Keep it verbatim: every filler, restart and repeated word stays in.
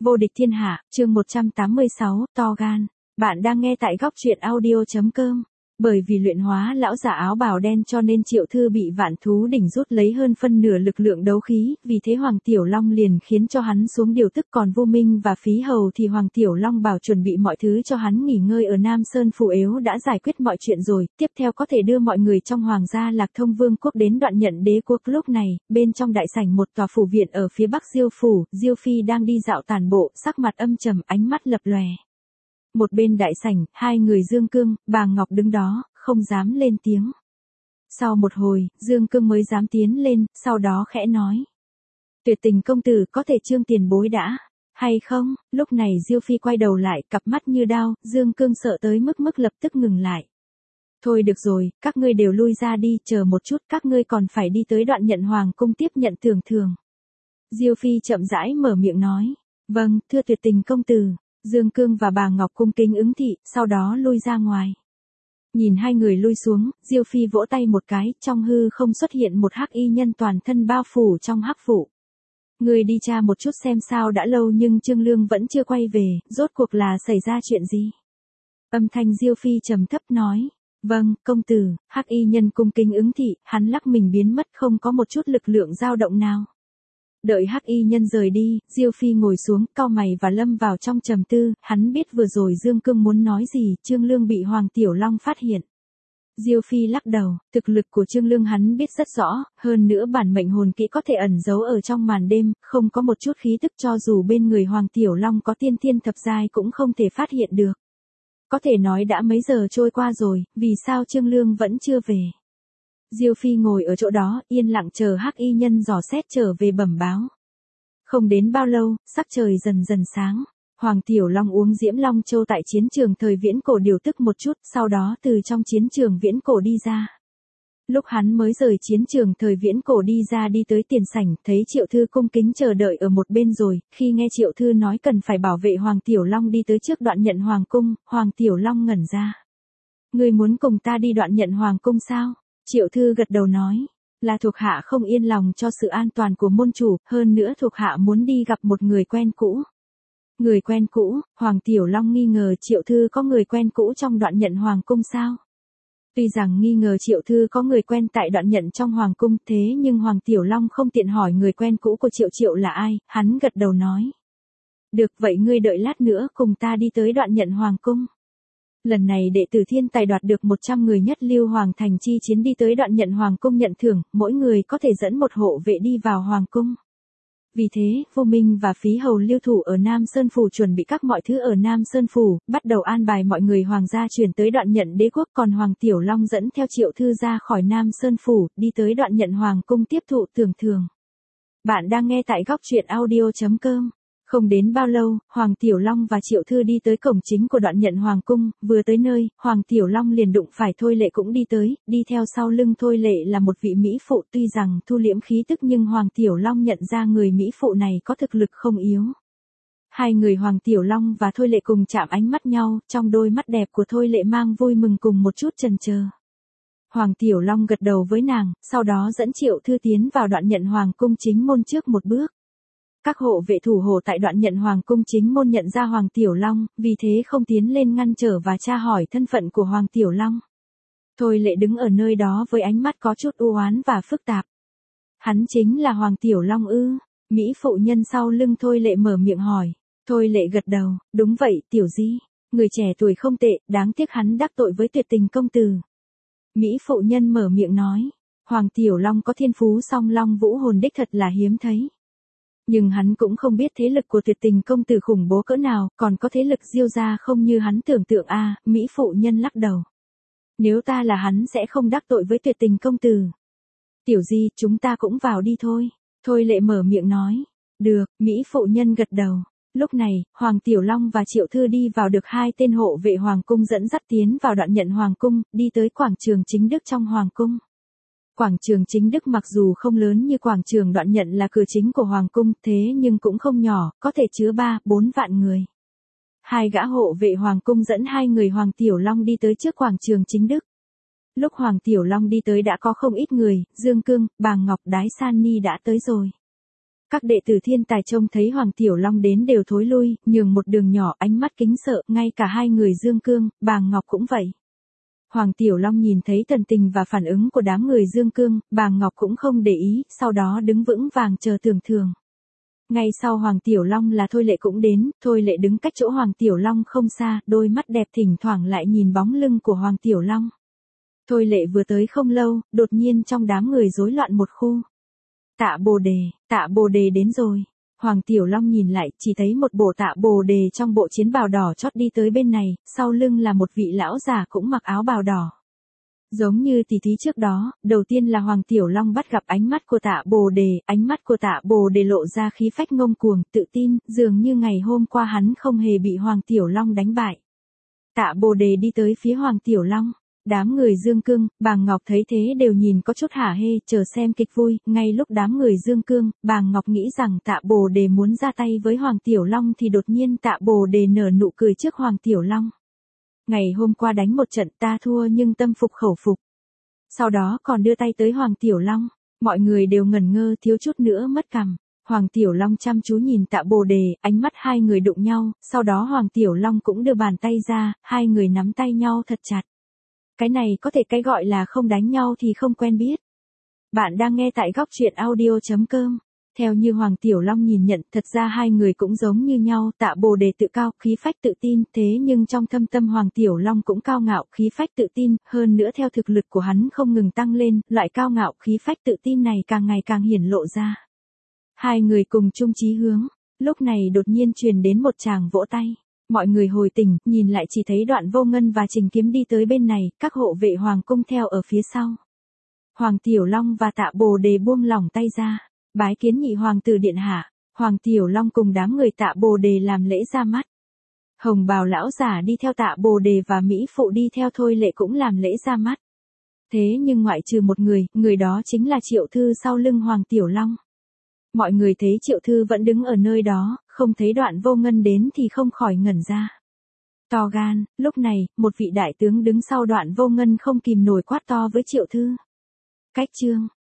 Vô địch thiên hạ, chương một trăm tám mươi sáu, to gan. Bạn đang nghe tại góc truyện audio.com. Bởi vì luyện hóa lão giả áo bào đen cho nên Triệu Thư bị Vạn Thú Đỉnh rút lấy hơn phân nửa lực lượng đấu khí, vì thế Hoàng Tiểu Long liền khiến cho hắn xuống điều tức, còn Vô Minh và Phí Hầu thì Hoàng Tiểu Long bảo chuẩn bị mọi thứ cho hắn nghỉ ngơi ở Nam Sơn Phủ Yếu đã giải quyết mọi chuyện rồi, tiếp theo có thể đưa mọi người trong Hoàng gia Lạc Thông Vương quốc đến Đoạn Nhận Đế quốc. Lúc này, bên trong đại sảnh một tòa phủ viện ở phía bắc Diêu phủ, Diêu Phi đang đi dạo tản bộ, sắc mặt âm trầm, ánh mắt lập lòe. Một bên đại sảnh, hai người Dương Cương, Bàng Ngọc đứng đó, không dám lên tiếng. Sau một hồi, Dương Cương mới dám tiến lên, sau đó khẽ nói. Tuyệt Tình công tử, có thể Trương tiền bối đã, hay không? Lúc này Diêu Phi quay đầu lại, cặp mắt như đao, Dương Cương sợ tới mức mức lập tức ngừng lại. Thôi được rồi, các ngươi đều lui ra đi, chờ một chút, các ngươi còn phải đi tới Đoạn Nhận Hoàng cung tiếp nhận thưởng thường. Diêu Phi chậm rãi mở miệng nói. Vâng, thưa Tuyệt Tình công tử. Dương Cương và Bàng Ngọc cung kính ứng thị, sau đó lui ra ngoài. Nhìn hai người lui xuống, Diêu Phi vỗ tay một cái, trong hư không xuất hiện một hắc y nhân toàn thân bao phủ trong hắc vụ. Người đi tra một chút xem sao, đã lâu nhưng Trương Lương vẫn chưa quay về, rốt cuộc là xảy ra chuyện gì? Âm thanh Diêu Phi trầm thấp nói. Vâng, công tử. Hắc y nhân cung kính ứng thị, hắn lắc mình biến mất, không có một chút lực lượng dao động nào. Đợi hắc y nhân rời đi, Diêu Phi ngồi xuống, cau mày và lâm vào trong trầm tư, hắn biết vừa rồi Dương Cương muốn nói gì, Trương Lương bị Hoàng Tiểu Long phát hiện. Diêu Phi lắc đầu, thực lực của Trương Lương hắn biết rất rõ, hơn nữa bản mệnh hồn kỹ có thể ẩn giấu ở trong màn đêm, không có một chút khí tức, cho dù bên người Hoàng Tiểu Long có tiên thiên thập giai cũng không thể phát hiện được. Có thể nói đã mấy giờ trôi qua rồi, vì sao Trương Lương vẫn chưa về? Diêu Phi ngồi ở chỗ đó, yên lặng chờ hắc y nhân dò xét trở về bẩm báo. Không đến bao lâu, sắc trời dần dần sáng. Hoàng Tiểu Long uống Diễm Long Châu tại chiến trường thời viễn cổ điều tức một chút, sau đó từ trong chiến trường viễn cổ đi ra. Lúc hắn mới rời chiến trường thời viễn cổ đi ra đi tới tiền sảnh, thấy Triệu Thư cung kính chờ đợi ở một bên rồi, khi nghe Triệu Thư nói cần phải bảo vệ Hoàng Tiểu Long đi tới trước Đoạn Nhận Hoàng cung, Hoàng Tiểu Long ngẩn ra. Ngươi muốn cùng ta đi Đoạn Nhận Hoàng cung sao? Triệu Thư gật đầu nói, là thuộc hạ không yên lòng cho sự an toàn của môn chủ, hơn nữa thuộc hạ muốn đi gặp một người quen cũ. Người quen cũ? Hoàng Tiểu Long nghi ngờ Triệu Thư có người quen cũ trong Đoạn Nhận Hoàng cung sao? Tuy rằng nghi ngờ Triệu Thư có người quen tại Đoạn Nhận trong Hoàng cung, thế nhưng Hoàng Tiểu Long không tiện hỏi người quen cũ của Triệu Triệu là ai, hắn gật đầu nói. Được, vậy ngươi đợi lát nữa cùng ta đi tới Đoạn Nhận Hoàng cung. Lần này đệ tử thiên tài đoạt được một trăm người nhất lưu Hoàng thành chi chiến đi tới Đoạn Nhận Hoàng cung nhận thưởng, mỗi người có thể dẫn một hộ vệ đi vào Hoàng cung. Vì thế, Vô Minh và Phí Hầu lưu thủ ở Nam Sơn Phủ chuẩn bị các mọi thứ ở Nam Sơn Phủ, bắt đầu an bài mọi người Hoàng gia chuyển tới Đoạn Nhận Đế quốc, còn Hoàng Tiểu Long dẫn theo Triệu Thư ra khỏi Nam Sơn Phủ, đi tới Đoạn Nhận Hoàng cung tiếp thụ thưởng thường. Bạn đang nghe tại góc truyện audio.com. Không đến bao lâu, Hoàng Tiểu Long và Triệu Thư đi tới cổng chính của Đoạn Nhận Hoàng cung, vừa tới nơi, Hoàng Tiểu Long liền đụng phải Thôi Lệ cũng đi tới, đi theo sau lưng Thôi Lệ là một vị mỹ phụ, tuy rằng thu liễm khí tức nhưng Hoàng Tiểu Long nhận ra người mỹ phụ này có thực lực không yếu. Hai người Hoàng Tiểu Long và Thôi Lệ cùng chạm ánh mắt nhau, trong đôi mắt đẹp của Thôi Lệ mang vui mừng cùng một chút chần chờ. Hoàng Tiểu Long gật đầu với nàng, sau đó dẫn Triệu Thư tiến vào Đoạn Nhận Hoàng cung chính môn trước một bước. Các hộ vệ thủ hộ tại Đoạn Nhận Hoàng cung chính môn nhận ra Hoàng Tiểu Long, vì thế không tiến lên ngăn trở và tra hỏi thân phận của Hoàng Tiểu Long. Thôi Lệ đứng ở nơi đó với ánh mắt có chút u oán và phức tạp. Hắn chính là Hoàng Tiểu Long ư? Mỹ phụ nhân sau lưng Thôi Lệ mở miệng hỏi. Thôi Lệ gật đầu, đúng vậy, Tiểu Di. Người trẻ tuổi không tệ, đáng tiếc hắn đắc tội với Tuyệt Tình công tử. Mỹ phụ nhân mở miệng nói. Hoàng Tiểu Long có thiên phú song long vũ hồn đích thật là hiếm thấy. Nhưng hắn cũng không biết thế lực của Tuyệt Tình công tử khủng bố cỡ nào, còn có thế lực Diêu gia không như hắn tưởng tượng a. À, Mỹ phụ nhân lắc đầu. Nếu ta là hắn sẽ không đắc tội với Tuyệt Tình công tử. Tiểu Di, chúng ta cũng vào đi thôi. Thôi Lệ mở miệng nói. Được, Mỹ phụ nhân gật đầu. Lúc này, Hoàng Tiểu Long và Triệu Thư đi vào được hai tên hộ vệ Hoàng cung dẫn dắt tiến vào Đoạn Nhận Hoàng cung, đi tới quảng trường chính đức trong Hoàng cung. Quảng trường chính đức mặc dù không lớn như quảng trường Đoạn Nhận là cửa chính của Hoàng cung, thế nhưng cũng không nhỏ, có thể chứa ba, bốn vạn người. Hai gã hộ vệ Hoàng cung dẫn hai người Hoàng Tiểu Long đi tới trước quảng trường chính đức. Lúc Hoàng Tiểu Long đi tới đã có không ít người, Dương Cương, Bàng Ngọc, Đái San Ni đã tới rồi. Các đệ tử thiên tài trông thấy Hoàng Tiểu Long đến đều thối lui, nhường một đường nhỏ, ánh mắt kính sợ, ngay cả hai người Dương Cương, Bàng Ngọc cũng vậy. Hoàng Tiểu Long nhìn thấy thần tình và phản ứng của đám người Dương Cương, Bàng Ngọc cũng không để ý, sau đó đứng vững vàng chờ tưởng thường. Ngay sau Hoàng Tiểu Long là Thôi Lệ cũng đến, Thôi Lệ đứng cách chỗ Hoàng Tiểu Long không xa, đôi mắt đẹp thỉnh thoảng lại nhìn bóng lưng của Hoàng Tiểu Long. Thôi Lệ vừa tới không lâu, đột nhiên trong đám người rối loạn một khu. Tạ Bồ Đề, Tạ Bồ Đề đến rồi. Hoàng Tiểu Long nhìn lại, chỉ thấy một bộ Tạ Bồ Đề trong bộ chiến bào đỏ chót đi tới bên này, sau lưng là một vị lão già cũng mặc áo bào đỏ. Giống như tỷ thí trước đó, đầu tiên là Hoàng Tiểu Long bắt gặp ánh mắt của Tạ Bồ Đề, ánh mắt của Tạ Bồ Đề lộ ra khí phách ngông cuồng, tự tin, dường như ngày hôm qua hắn không hề bị Hoàng Tiểu Long đánh bại. Tạ Bồ Đề đi tới phía Hoàng Tiểu Long. Đám người Dương Cương, Bàng Ngọc thấy thế đều nhìn có chút hả hê, chờ xem kịch vui, ngay lúc đám người Dương Cương, Bàng Ngọc nghĩ rằng Tạ Bồ Đề muốn ra tay với Hoàng Tiểu Long thì đột nhiên Tạ Bồ Đề nở nụ cười trước Hoàng Tiểu Long. Ngày hôm qua đánh một trận ta thua nhưng tâm phục khẩu phục. Sau đó còn đưa tay tới Hoàng Tiểu Long, mọi người đều ngẩn ngơ thiếu chút nữa mất cằm. Hoàng Tiểu Long chăm chú nhìn Tạ Bồ Đề, ánh mắt hai người đụng nhau, sau đó Hoàng Tiểu Long cũng đưa bàn tay ra, hai người nắm tay nhau thật chặt. Cái này có thể cái gọi là không đánh nhau thì không quen biết. Bạn đang nghe tại góc truyện audio chấm com. Theo như Hoàng Tiểu Long nhìn nhận, thật ra hai người cũng giống như nhau, Tạ Bồ Đề tự cao, khí phách tự tin, thế nhưng trong thâm tâm Hoàng Tiểu Long cũng cao ngạo, khí phách tự tin, hơn nữa theo thực lực của hắn không ngừng tăng lên, loại cao ngạo, khí phách tự tin này càng ngày càng hiển lộ ra. Hai người cùng chung chí hướng, lúc này đột nhiên truyền đến một tràng vỗ tay. Mọi người hồi tỉnh, nhìn lại chỉ thấy Đoạn Vô Ngân và Trình Kiếm đi tới bên này, các hộ vệ Hoàng cung theo ở phía sau. Hoàng Tiểu Long và Tạ Bồ Đề buông lỏng tay ra, bái kiến nhị hoàng tử điện hạ. Hoàng Tiểu Long cùng đám người Tạ Bồ Đề làm lễ ra mắt. Hồng bào lão giả đi theo Tạ Bồ Đề và Mỹ phụ đi theo Thôi Lệ cũng làm lễ ra mắt. Thế nhưng ngoại trừ một người, người đó chính là Triệu Thư sau lưng Hoàng Tiểu Long. Mọi người thấy Triệu Thư vẫn đứng ở nơi đó, không thấy Đoạn Vô Ngân đến thì không khỏi ngẩn ra. To gan, lúc này, một vị đại tướng đứng sau Đoạn Vô Ngân không kìm nổi quát to với Triệu Thư. Cách chương,